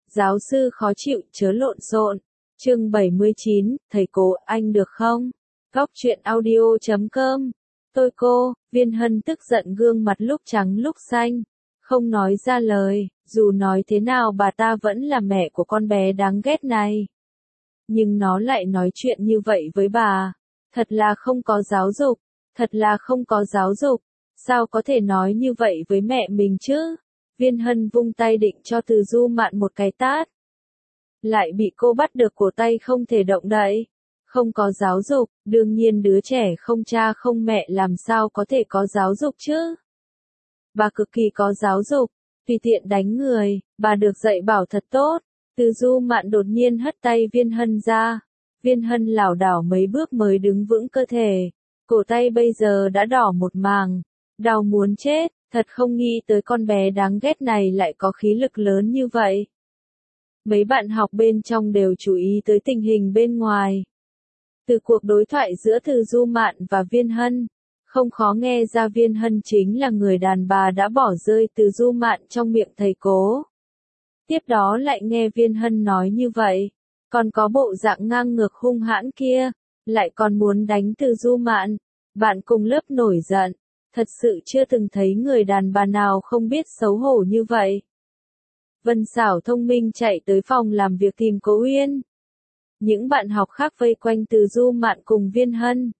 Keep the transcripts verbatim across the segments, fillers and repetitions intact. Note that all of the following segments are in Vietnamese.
Giáo sư khó chịu, chớ lộn xộn. Chương bảy mươi chín, thầy cô, anh được không? Góc truyện audio chấm com. Tôi cô, Viên Hân tức giận gương mặt lúc trắng lúc xanh. Không nói ra lời, dù nói thế nào bà ta vẫn là mẹ của con bé đáng ghét này. Nhưng nó lại nói chuyện như vậy với bà. Thật là không có giáo dục, thật là không có giáo dục. Sao có thể nói như vậy với mẹ mình chứ? Viên Hân vung tay định cho Từ Du Mạn một cái tát. Lại bị cô bắt được cổ tay không thể động đậy. Không có giáo dục, đương nhiên đứa trẻ không cha không mẹ làm sao có thể có giáo dục chứ? Bà cực kỳ có giáo dục, tùy tiện đánh người, bà được dạy bảo thật tốt. Từ Du Mạn đột nhiên hất tay Viên Hân ra. Viên Hân lảo đảo mấy bước mới đứng vững cơ thể. Cổ tay bây giờ đã đỏ một màng. Đau muốn chết, thật không nghĩ tới con bé đáng ghét này lại có khí lực lớn như vậy. Mấy bạn học bên trong đều chú ý tới tình hình bên ngoài. Từ cuộc đối thoại giữa Từ Du Mạn và Viên Hân, không khó nghe ra Viên Hân chính là người đàn bà đã bỏ rơi Từ Du Mạn trong miệng thầy cố. Tiếp đó lại nghe Viên Hân nói như vậy, còn có bộ dạng ngang ngược hung hãn kia, lại còn muốn đánh Từ Du Mạn. Bạn cùng lớp nổi giận, thật sự chưa từng thấy người đàn bà nào không biết xấu hổ như vậy. Vân Xảo thông minh chạy tới phòng làm việc tìm Cố Uyên. Những bạn học khác vây quanh Từ Du Mạn cùng Viên Hân.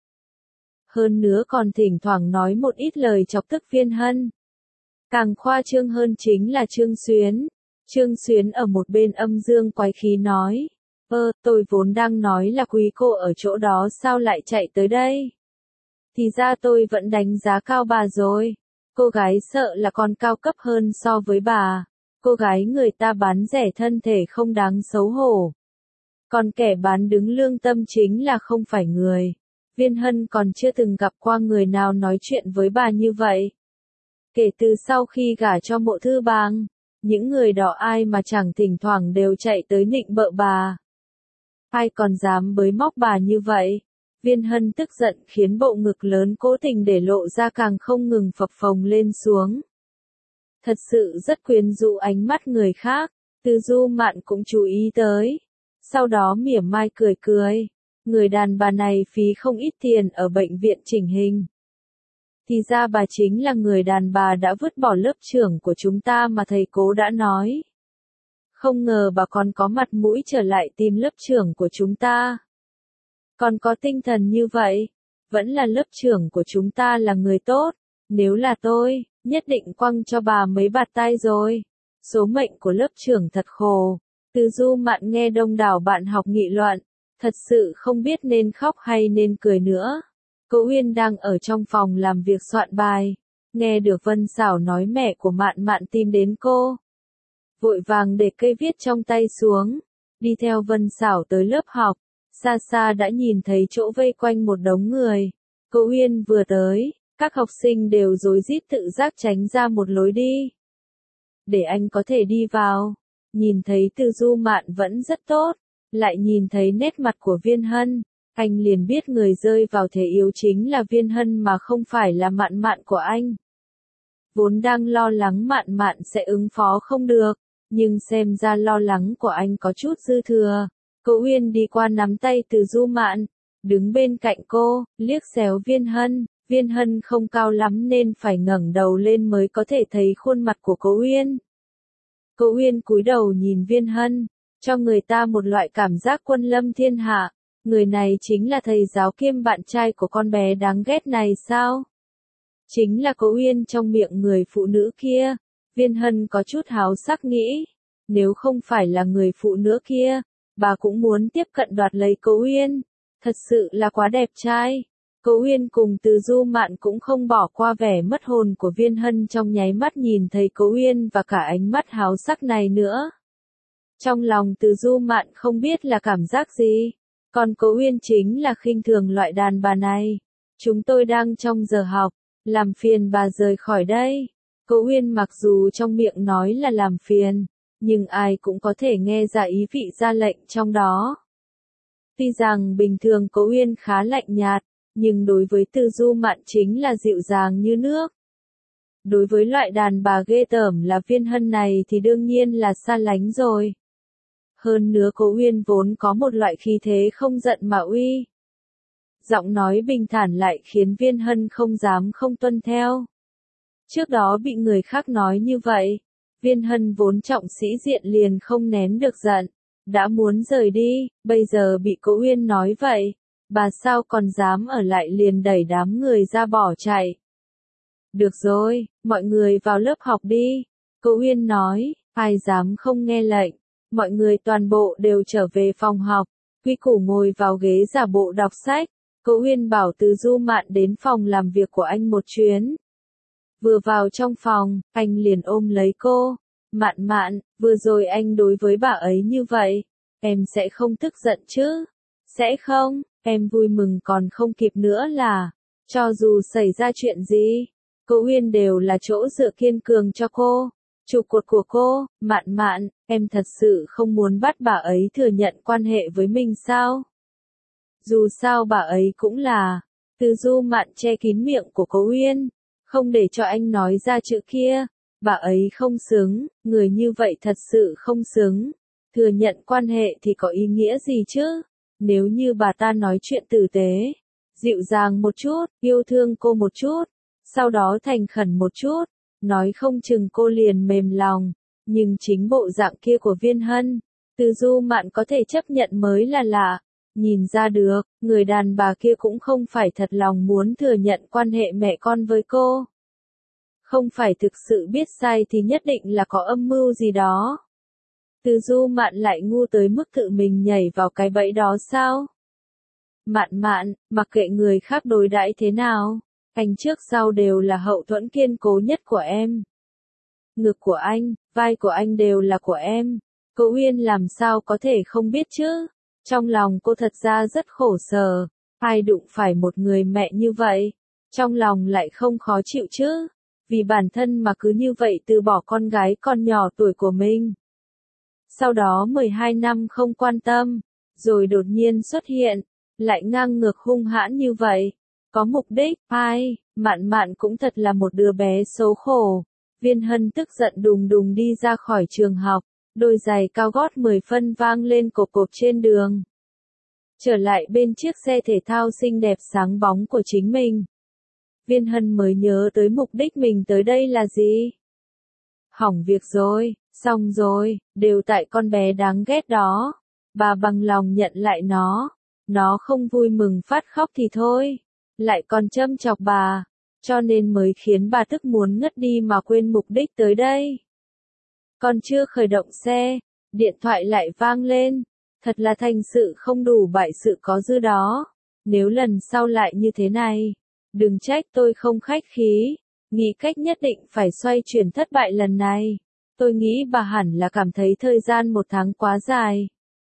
Hơn nữa còn thỉnh thoảng nói một ít lời chọc tức Viên Hân. Càng khoa trương hơn chính là Trương Xuyến. Trương Xuyến ở một bên âm dương quái khí nói. Ơ, tôi vốn đang nói là quý cô ở chỗ đó sao lại chạy tới đây? Thì ra tôi vẫn đánh giá cao bà rồi. Cô gái sợ là còn cao cấp hơn so với bà. Cô gái người ta bán rẻ thân thể không đáng xấu hổ. Còn kẻ bán đứng lương tâm chính là không phải người. Viên Hân còn chưa từng gặp qua người nào nói chuyện với bà như vậy. Kể từ sau khi gả cho Mộ Thư Bang, những người đó ai mà chẳng thỉnh thoảng đều chạy tới nịnh bợ bà. Ai còn dám bới móc bà như vậy? Viên Hân tức giận khiến bộ ngực lớn cố tình để lộ ra càng không ngừng phập phồng lên xuống. Thật sự rất quyến rũ ánh mắt người khác, Từ Du Mạn cũng chú ý tới. Sau đó mỉa mai cười cười, người đàn bà này phí không ít tiền ở bệnh viện chỉnh hình. Thì ra bà chính là người đàn bà đã vứt bỏ lớp trưởng của chúng ta mà thầy cố đã nói. Không ngờ bà còn có mặt mũi trở lại tìm lớp trưởng của chúng ta. Còn có tinh thần như vậy, vẫn là lớp trưởng của chúng ta là người tốt, nếu là tôi, nhất định quăng cho bà mấy bạt tay rồi. Số mệnh của lớp trưởng thật khổ. Từ Du Mạn nghe đông đảo bạn học nghị luận, thật sự không biết nên khóc hay nên cười nữa. Cố Uyên đang ở trong phòng làm việc soạn bài, nghe được Vân Xảo nói mẹ của Mạn Mạn tìm đến cô. Vội vàng để cây viết trong tay xuống, đi theo Vân Xảo tới lớp học, xa xa đã nhìn thấy chỗ vây quanh một đống người. Cố Uyên vừa tới, các học sinh đều rối rít tự giác tránh ra một lối đi. Để anh có thể đi vào. Nhìn thấy Từ Du Mạn vẫn rất tốt, lại nhìn thấy nét mặt của Viên Hân, anh liền biết người rơi vào thế yếu chính là Viên Hân mà không phải là Mạn Mạn của anh. Vốn đang lo lắng Mạn Mạn sẽ ứng phó không được, nhưng xem ra lo lắng của anh có chút dư thừa. Cố Uyên đi qua nắm tay Từ Du Mạn, đứng bên cạnh cô, liếc xéo Viên Hân. Viên Hân không cao lắm nên phải ngẩng đầu lên mới có thể thấy khuôn mặt của Cố Uyên. Cố Uyên cúi đầu nhìn Viên Hân, cho người ta một loại cảm giác quân lâm thiên hạ. Người này chính là thầy giáo kiêm bạn trai của con bé đáng ghét này sao? Chính là Cố Uyên trong miệng người phụ nữ kia. Viên Hân có chút háo sắc nghĩ, nếu không phải là người phụ nữ kia, bà cũng muốn tiếp cận đoạt lấy Cố Uyên. Thật sự là quá đẹp trai. Cố Uyên cùng Từ Du Mạn cũng không bỏ qua vẻ mất hồn của Viên Hân trong nháy mắt nhìn thấy Cố Uyên và cả ánh mắt háo sắc này nữa. Trong lòng Từ Du Mạn không biết là cảm giác gì, còn Cố Uyên chính là khinh thường loại đàn bà này. Chúng tôi đang trong giờ học, làm phiền bà rời khỏi đây. Cố Uyên mặc dù trong miệng nói là làm phiền, nhưng ai cũng có thể nghe ra ý vị ra lệnh trong đó. Tuy rằng bình thường Cố Uyên khá lạnh nhạt, nhưng đối với Từ Du Mạn chính là dịu dàng như nước. Đối với loại đàn bà ghê tởm là Viên Hân này thì đương nhiên là xa lánh rồi. Hơn nữa Cố Uyên vốn có một loại khí thế không giận mà uy. Giọng nói bình thản lại khiến Viên Hân không dám không tuân theo. Trước đó bị người khác nói như vậy, Viên Hân vốn trọng sĩ diện liền không nén được giận, đã muốn rời đi, bây giờ bị Cố Uyên nói vậy, bà sao còn dám ở lại, liền đẩy đám người ra bỏ chạy. Được rồi, mọi người vào lớp học đi, Cố Uyên nói, ai dám không nghe lệnh, mọi người toàn bộ đều trở về phòng học, Quy Củ ngồi vào ghế giả bộ đọc sách, Cố Uyên bảo Từ Du Mạn đến phòng làm việc của anh một chuyến. Vừa vào trong phòng, anh liền ôm lấy cô, Mạn Mạn, vừa rồi anh đối với bà ấy như vậy, em sẽ không tức giận chứ? Sẽ không, em vui mừng còn không kịp nữa là, cho dù xảy ra chuyện gì, Cố Uyên đều là chỗ dựa kiên cường cho cô, trụ cột của cô. Mạn Mạn, em thật sự không muốn bắt bà ấy thừa nhận quan hệ với mình sao? Dù sao bà ấy cũng là, Từ Du Mạn che kín miệng của Cố Uyên, không để cho anh nói ra chữ kia, bà ấy không xứng, người như vậy thật sự không xứng, thừa nhận quan hệ thì có ý nghĩa gì chứ? Nếu như bà ta nói chuyện tử tế, dịu dàng một chút, yêu thương cô một chút, sau đó thành khẩn một chút, nói không chừng cô liền mềm lòng, nhưng chính bộ dạng kia của Viên Hân, Từ Du Mạn có thể chấp nhận mới là lạ. Nhìn ra được, người đàn bà kia cũng không phải thật lòng muốn thừa nhận quan hệ mẹ con với cô. Không phải thực sự biết sai thì nhất định là có âm mưu gì đó. Từ Du Mạn lại ngu tới mức tự mình nhảy vào cái bẫy đó sao? Mạn Mạn, mặc kệ người khác đối đãi thế nào, anh trước sau đều là hậu thuẫn kiên cố nhất của em. Ngực của anh, vai của anh đều là của em. Cố Uyên làm sao có thể không biết chứ? Trong lòng cô thật ra rất khổ sở, ai đụng phải một người mẹ như vậy, trong lòng lại không khó chịu chứ, vì bản thân mà cứ như vậy từ bỏ con gái con nhỏ tuổi của mình. Sau đó mười hai năm không quan tâm, rồi đột nhiên xuất hiện, lại ngang ngược hung hãn như vậy, có mục đích, ai, Mạn Mạn cũng thật là một đứa bé xấu khổ. Viên Hân tức giận đùng đùng đi ra khỏi trường học. Đôi giày cao gót mười phân vang lên cộp cộp trên đường. Trở lại bên chiếc xe thể thao xinh đẹp sáng bóng của chính mình. Viên Hân mới nhớ tới mục đích mình tới đây là gì. Hỏng việc rồi, xong rồi, đều tại con bé đáng ghét đó. Bà bằng lòng nhận lại nó. Nó không vui mừng phát khóc thì thôi. Lại còn châm chọc bà. Cho nên mới khiến bà tức muốn ngất đi mà quên mục đích tới đây. Còn chưa khởi động xe, điện thoại lại vang lên, thật là thành sự không đủ bại sự có dư đó, nếu lần sau lại như thế này, đừng trách tôi không khách khí, nghĩ cách nhất định phải xoay chuyển thất bại lần này, tôi nghĩ bà hẳn là cảm thấy thời gian một tháng quá dài.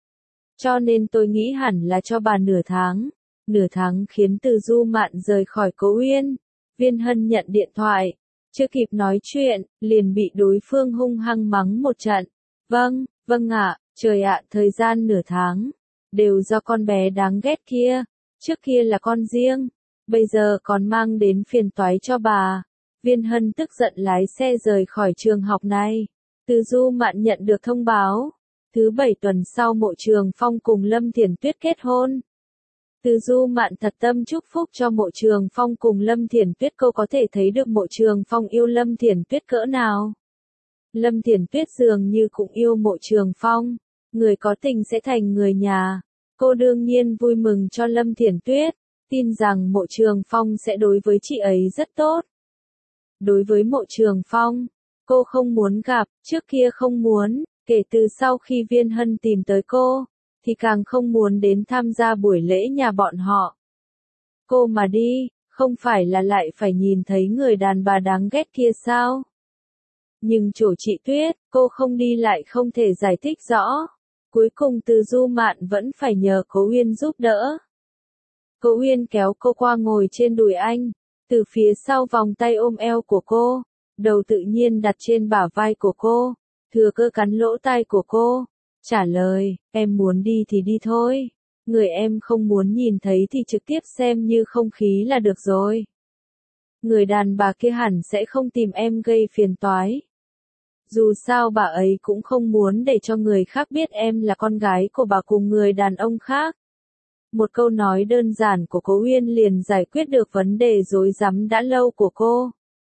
Cho nên tôi nghĩ hẳn là cho bà nửa tháng, nửa tháng khiến Từ Du Mạn rời khỏi Cố Uyên. Viên Hân nhận điện thoại. Chưa kịp nói chuyện, liền bị đối phương hung hăng mắng một trận. Vâng, vâng ạ, trời ạ, thời gian nửa tháng. Đều do con bé đáng ghét kia. Trước kia là con riêng. Bây giờ còn mang đến phiền toái cho bà. Viên Hân tức giận lái xe rời khỏi trường học này. Từ Du Mạn nhận được thông báo. Thứ bảy tuần sau Mộ Trường Phong cùng Lâm Thiển Tuyết kết hôn. Từ Du Mạn thật tâm chúc phúc cho Mộ Trường Phong cùng Lâm Thiển Tuyết, cô có thể thấy được Mộ Trường Phong yêu Lâm Thiển Tuyết cỡ nào. Lâm Thiển Tuyết dường như cũng yêu Mộ Trường Phong, người có tình sẽ thành người nhà. Cô đương nhiên vui mừng cho Lâm Thiển Tuyết, tin rằng Mộ Trường Phong sẽ đối với chị ấy rất tốt. Đối với Mộ Trường Phong, cô không muốn gặp, trước kia không muốn, kể từ sau khi Viên Hân tìm tới cô, thì càng không muốn đến tham gia buổi lễ nhà bọn họ. Cô mà đi, không phải là lại phải nhìn thấy người đàn bà đáng ghét kia sao? Nhưng chỗ chị Tuyết, cô không đi lại không thể giải thích rõ. Cuối cùng Từ Du Mạn vẫn phải nhờ Cố Uyên giúp đỡ. Cố Uyên kéo cô qua ngồi trên đùi anh, từ phía sau vòng tay ôm eo của cô, đầu tự nhiên đặt trên bả vai của cô, thừa cơ cắn lỗ tai của cô. Trả lời, em muốn đi thì đi thôi. Người em không muốn nhìn thấy thì trực tiếp xem như không khí là được rồi. Người đàn bà kia hẳn sẽ không tìm em gây phiền toái. Dù sao bà ấy cũng không muốn để cho người khác biết em là con gái của bà cùng người đàn ông khác. Một câu nói đơn giản của cô Uyên liền giải quyết được vấn đề rối rắm đã lâu của cô.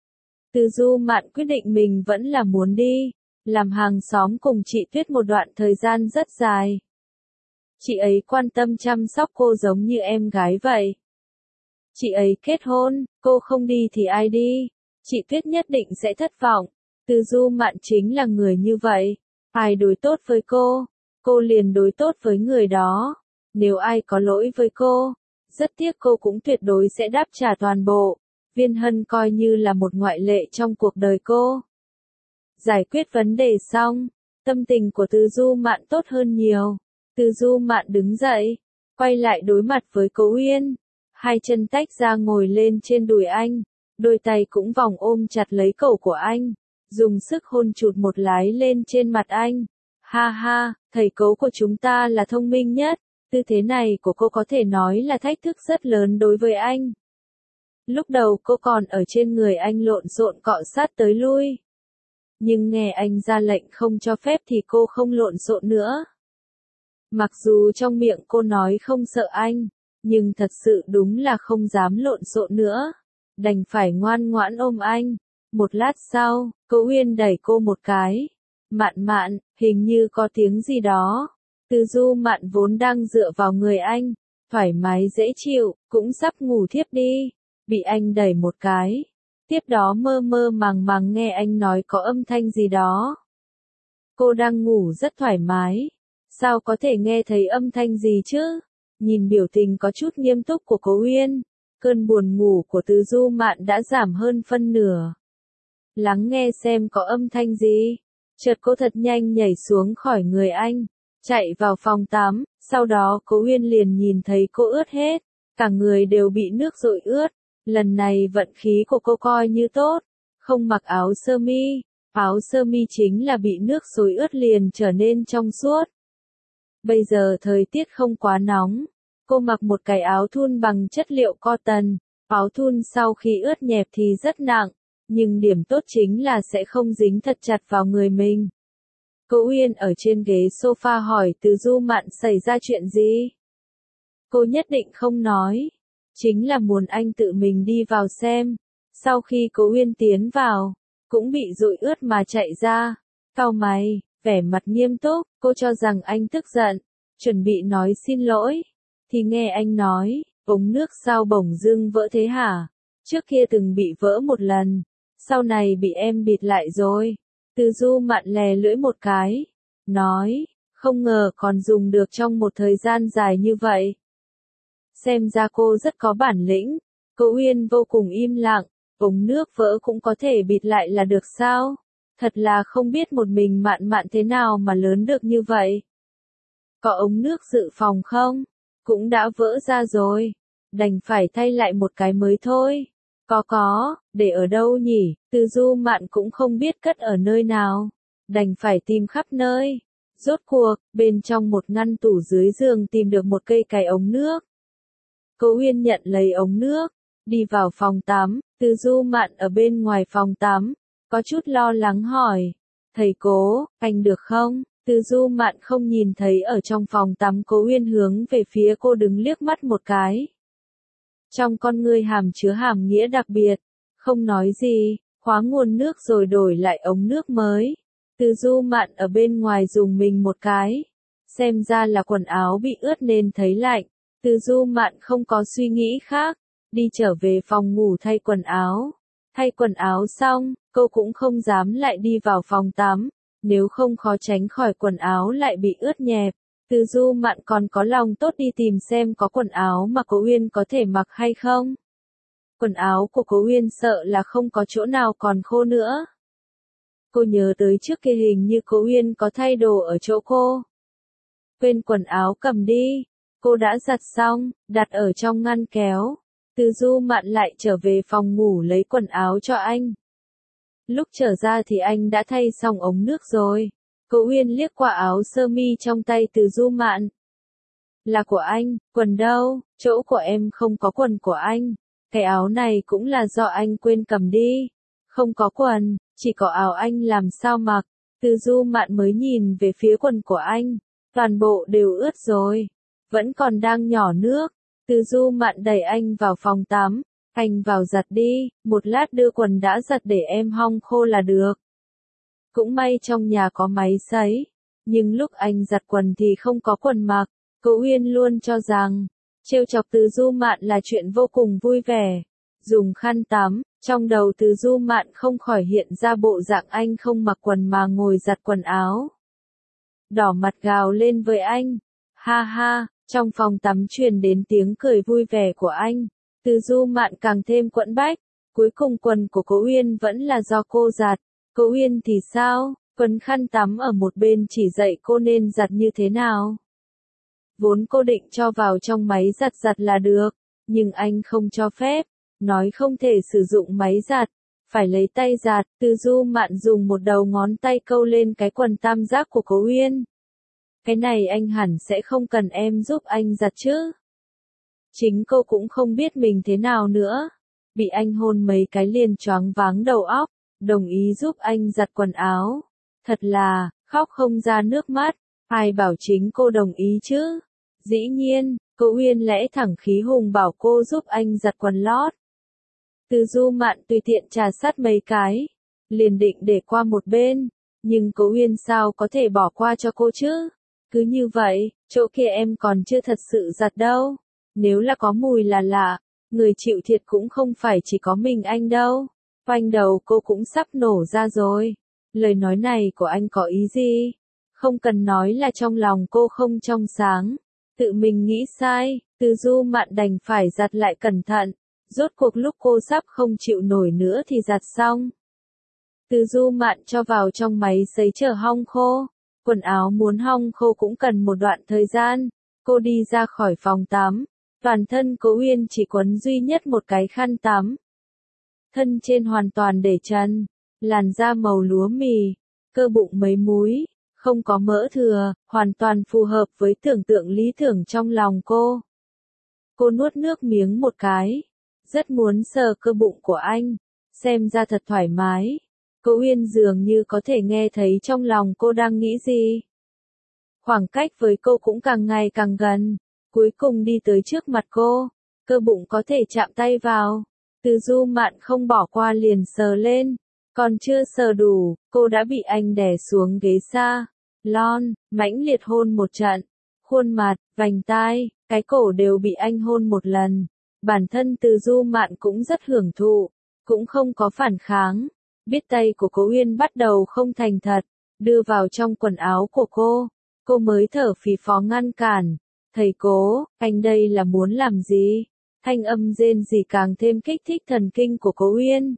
Từ Du Mạn quyết định mình vẫn là muốn đi, làm hàng xóm cùng chị Tuyết một đoạn thời gian rất dài. Chị ấy quan tâm chăm sóc cô giống như em gái vậy. Chị ấy kết hôn, cô không đi thì ai đi? Chị Tuyết nhất định sẽ thất vọng. Từ Du Mạn chính là người như vậy. Ai đối tốt với cô, cô liền đối tốt với người đó. Nếu ai có lỗi với cô, rất tiếc cô cũng tuyệt đối sẽ đáp trả toàn bộ. Viên Hân coi như là một ngoại lệ trong cuộc đời cô. Giải quyết vấn đề xong, tâm tình của Từ Du Mạn tốt hơn nhiều. Từ Du Mạn đứng dậy, quay lại đối mặt với Cố Uyên. Hai chân tách ra ngồi lên trên đùi anh, đôi tay cũng vòng ôm chặt lấy cổ của anh, dùng sức hôn chụt một lái lên trên mặt anh. Ha ha, thầy Cố của chúng ta là thông minh nhất, tư thế này của cô có thể nói là thách thức rất lớn đối với anh. Lúc đầu cô còn ở trên người anh lộn xộn cọ sát tới lui. Nhưng nghe anh ra lệnh không cho phép thì cô không lộn xộn nữa. Mặc dù trong miệng cô nói không sợ anh, nhưng thật sự đúng là không dám lộn xộn nữa. Đành phải ngoan ngoãn ôm anh. Một lát sau, Cố Uyên đẩy cô một cái. Mạn Mạn, hình như có tiếng gì đó. Từ Du Mạn vốn đang dựa vào người anh, thoải mái dễ chịu, cũng sắp ngủ thiếp đi. Bị anh đẩy một cái. Tiếp đó mơ mơ màng màng nghe anh nói có âm thanh gì đó. Cô đang ngủ rất thoải mái. Sao có thể nghe thấy âm thanh gì chứ? Nhìn biểu tình có chút nghiêm túc của Cố Uyên, cơn buồn ngủ của Từ Du Mạn đã giảm hơn phân nửa. Lắng nghe xem có âm thanh gì. Chợt cô thật nhanh nhảy xuống khỏi người anh, chạy vào phòng tắm, sau đó Cố Uyên liền nhìn thấy cô ướt hết, cả người đều bị nước dội ướt. Lần này vận khí của cô coi như tốt, không mặc áo sơ mi, áo sơ mi chính là bị nước xối ướt liền trở nên trong suốt. Bây giờ thời tiết không quá nóng, cô mặc một cái áo thun bằng chất liệu cotton, áo thun sau khi ướt nhẹp thì rất nặng, nhưng điểm tốt chính là sẽ không dính thật chặt vào người mình. Cố Uyên ở trên ghế sofa hỏi Từ Du Mạn xảy ra chuyện gì? Cô nhất định không nói, chính là muốn anh tự mình đi vào xem. Sau khi Cố Uyên tiến vào, cũng bị dội ướt mà chạy ra, cau mày, vẻ mặt nghiêm túc, cô cho rằng anh tức giận, chuẩn bị nói xin lỗi, thì nghe anh nói, ống nước sao bỗng dưng vỡ thế hả? Trước kia từng bị vỡ một lần, sau này bị em bịt lại rồi. Từ Du Mạn lè lưỡi một cái, nói, không ngờ còn dùng được trong một thời gian dài như vậy. Xem ra cô rất có bản lĩnh. Cố Uyên vô cùng im lặng, ống nước vỡ cũng có thể bịt lại là được sao? Thật là không biết một mình Mạn Mạn thế nào mà lớn được như vậy. Có ống nước dự phòng không? Cũng đã vỡ ra rồi, đành phải thay lại một cái mới thôi. Có có, để ở đâu nhỉ? Từ Du Mạn cũng không biết cất ở nơi nào, đành phải tìm khắp nơi. Rốt cuộc, bên trong một ngăn tủ dưới giường tìm được một cây cài ống nước. Cố Uyên nhận lấy ống nước, đi vào phòng tắm. Từ Du Mạn ở bên ngoài phòng tắm, có chút lo lắng hỏi, thầy Cố, anh được không? Từ Du Mạn không nhìn thấy ở trong phòng tắm Cố Uyên hướng về phía cô đứng liếc mắt một cái. Trong con ngươi hàm chứa hàm nghĩa đặc biệt, không nói gì, khóa nguồn nước rồi đổi lại ống nước mới. Từ Du Mạn ở bên ngoài dùng mình một cái, xem ra là quần áo bị ướt nên thấy lạnh. Từ Du Mạn không có suy nghĩ khác, đi trở về phòng ngủ thay quần áo. Thay quần áo xong, cô cũng không dám lại đi vào phòng tắm, nếu không khó tránh khỏi quần áo lại bị ướt nhẹp. Từ Du Mạn còn có lòng tốt đi tìm xem có quần áo mà Cố Uyên có thể mặc hay không. Quần áo của Cố Uyên sợ là không có chỗ nào còn khô nữa. Cô nhớ tới trước kia hình như Cố Uyên có thay đồ ở chỗ cô. Quên quần áo cầm đi. Cô đã giặt xong, đặt ở trong ngăn kéo. Từ Du Mạn lại trở về phòng ngủ lấy quần áo cho anh. Lúc trở ra thì anh đã thay xong ống nước rồi. Cố Uyên liếc qua áo sơ mi trong tay Từ Du Mạn. Là của anh, quần đâu? Chỗ của em không có quần của anh. Cái áo này cũng là do anh quên cầm đi. Không có quần. chỉ có áo anh làm sao mặc. Từ Du Mạn mới nhìn về phía quần của anh, toàn bộ đều ướt rồi, vẫn còn đang nhỏ nước. Từ Du Mạn đẩy anh vào phòng tắm, anh vào giặt đi, một lát đưa quần đã giặt để em hong khô là được. Cũng may trong nhà có máy sấy, nhưng lúc anh giặt quần thì không có quần mặc. Cố Uyên luôn cho rằng, trêu chọc Từ Du Mạn là chuyện vô cùng vui vẻ. Dùng khăn tắm, trong đầu Từ Du Mạn không khỏi hiện ra bộ dạng anh không mặc quần mà ngồi giặt quần áo. Đỏ mặt gào lên với anh. Ha ha, trong phòng tắm truyền đến tiếng cười vui vẻ của anh. Từ Du Mạn càng thêm quẫn bách. Cuối cùng quần của Cố Uyên vẫn là do cô giặt. Cố Uyên thì sao? Quần khăn tắm ở một bên chỉ dạy cô nên giặt như thế nào. Vốn cô định cho vào trong máy giặt giặt là được, nhưng anh không cho phép, nói không thể sử dụng máy giặt, phải lấy tay giặt. Từ Du Mạn dùng một đầu ngón tay câu lên cái quần tam giác của Cố Uyên. Cái này anh hẳn sẽ không cần em giúp anh giặt chứ. Chính cô cũng không biết mình thế nào nữa, bị anh hôn mấy cái liền choáng váng đầu óc, đồng ý giúp anh giặt quần áo. Thật là, khóc không ra nước mắt, ai bảo chính cô đồng ý chứ. Dĩ nhiên, Cố Uyên lẽ thẳng khí hùng bảo cô giúp anh giặt quần lót. Từ Du Mạn tùy tiện trà sát mấy cái, liền định để qua một bên, nhưng Cố Uyên sao có thể bỏ qua cho cô chứ. Cứ như vậy, chỗ kia em còn chưa thật sự giặt đâu. Nếu là có mùi là lạ, người chịu thiệt cũng không phải chỉ có mình anh đâu. Quanh đầu cô cũng sắp nổ ra rồi. Lời nói này của anh có ý gì? Không cần nói là trong lòng cô không trong sáng. Tự mình nghĩ sai, Từ Du Mạn đành phải giặt lại cẩn thận. Rốt cuộc lúc cô sắp không chịu nổi nữa thì giặt xong. Từ Du Mạn cho vào trong máy sấy chờ hong khô. Quần áo muốn hong khô cũng cần một đoạn thời gian. Cô đi ra khỏi phòng tắm. Toàn thân Cố Uyên chỉ quấn duy nhất một cái khăn tắm. Thân trên hoàn toàn để trần. Làn da màu lúa mì. Cơ bụng mấy múi. Không có mỡ thừa. Hoàn toàn phù hợp với tưởng tượng lý tưởng trong lòng cô. Cô nuốt nước miếng một cái. Rất muốn sờ cơ bụng của anh. Xem ra thật thoải mái. Cố Uyên dường như có thể nghe thấy trong lòng cô đang nghĩ gì. Khoảng cách với cô cũng càng ngày càng gần. Cuối cùng đi tới trước mặt cô. Cơ bụng có thể chạm tay vào. Từ Du Mạn không bỏ qua liền sờ lên. Còn chưa sờ đủ, cô đã bị anh đè xuống ghế xa. Lon, mãnh liệt hôn một trận. Khuôn mặt, vành tai, cái cổ đều bị anh hôn một lần. Bản thân Từ Du Mạn cũng rất hưởng thụ. Cũng không có phản kháng. Biết tay của Cố Uyên bắt đầu không thành thật. Đưa vào trong quần áo của cô. Cô mới thở phì phò ngăn cản. Thầy Cố, anh đây là muốn làm gì? Thanh âm rên rỉ càng thêm kích thích thần kinh của Cố Uyên.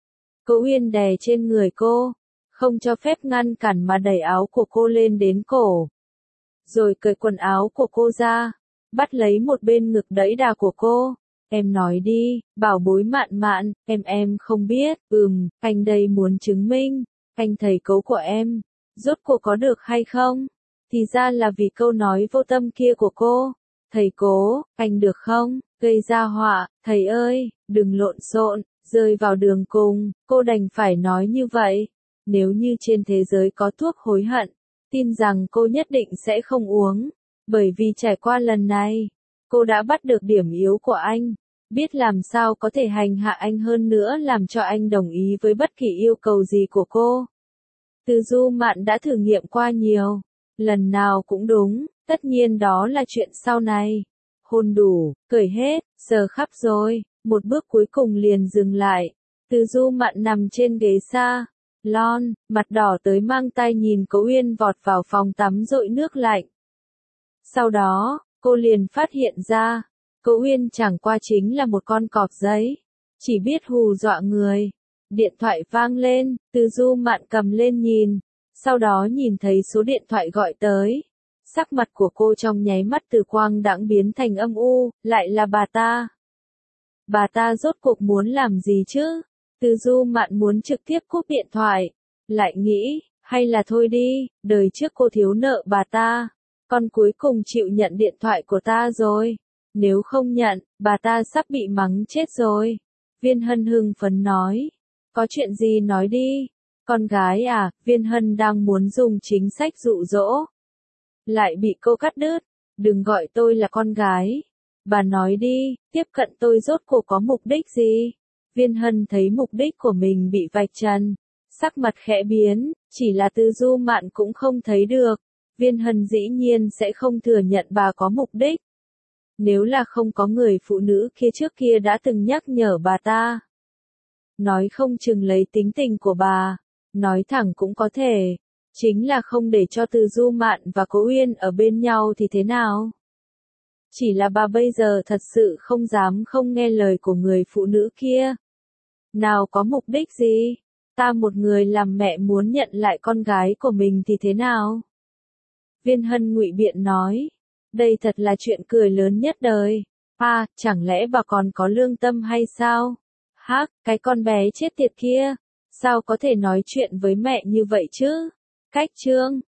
Cố Uyên đè trên người cô, không cho phép ngăn cản mà đẩy áo của cô lên đến cổ. Rồi cởi quần áo của cô ra, bắt lấy một bên ngực đẫy đà của cô. Em nói đi, bảo bối Mạn Mạn, em em không biết, ừm, anh đây muốn chứng minh, anh thầy Cố của em, rốt cuộc có được hay không? Thì ra là vì câu nói vô tâm kia của cô. Thầy Cố, anh được không? Gây ra họa, thầy ơi, đừng lộn xộn, rơi vào đường cùng, cô đành phải nói như vậy. Nếu như trên thế giới có thuốc hối hận, tin rằng cô nhất định sẽ không uống. Bởi vì trải qua lần này, cô đã bắt được điểm yếu của anh, biết làm sao có thể hành hạ anh hơn nữa làm cho anh đồng ý với bất kỳ yêu cầu gì của cô. Từ Du Mạn đã thử nghiệm qua nhiều, lần nào cũng đúng, tất nhiên đó là chuyện sau này. Hôn đủ, cởi hết, giờ khắp rồi, một bước cuối cùng liền dừng lại. Từ Du Mạn nằm trên ghế xa, lon, mặt đỏ tới mang tay nhìn Cố Uyên vọt vào phòng tắm dội nước lạnh. Sau đó, cô liền phát hiện ra, Cố Uyên chẳng qua chính là một con cọp giấy, chỉ biết hù dọa người. Điện thoại vang lên, Từ Du Mạn cầm lên nhìn, sau đó nhìn thấy số điện thoại gọi tới. Sắc mặt của cô trong nháy mắt từ quang đãng biến thành âm u, lại là bà ta. Bà ta rốt cuộc muốn làm gì chứ? Từ Du Mạn muốn trực tiếp cúp điện thoại, lại nghĩ, hay là thôi đi, đời trước cô thiếu nợ bà ta, con cuối cùng chịu nhận điện thoại của ta rồi. Nếu không nhận, bà ta sắp bị mắng chết rồi. Viên Hân hưng phấn nói, có chuyện gì nói đi, Con gái à, Viên Hân đang muốn dùng chính sách dụ dỗ. Lại bị cô cắt đứt. Đừng gọi tôi là con gái. Bà nói đi, tiếp cận tôi rốt cuộc có mục đích gì? Viên Hân thấy mục đích của mình bị vạch trần. Sắc mặt khẽ biến, chỉ là Từ Du Mạn cũng không thấy được. Viên Hân dĩ nhiên sẽ không thừa nhận bà có mục đích. Nếu là không có người phụ nữ kia trước kia đã từng nhắc nhở bà ta. Nói không chừng lấy tính tình của bà. Nói thẳng cũng có thể. Chính là không để cho Từ Du Mạn và Cố Uyên ở bên nhau thì thế nào? Chỉ là bà bây giờ thật sự không dám không nghe lời của người phụ nữ kia. Nào có mục đích gì? Ta một người làm mẹ muốn nhận lại con gái của mình thì thế nào? Viên Hân ngụy biện nói. Đây thật là chuyện cười lớn nhất đời. À, chẳng lẽ bà còn có lương tâm hay sao? Hác, cái con bé chết tiệt kia. Sao có thể nói chuyện với mẹ như vậy chứ? Cách chương.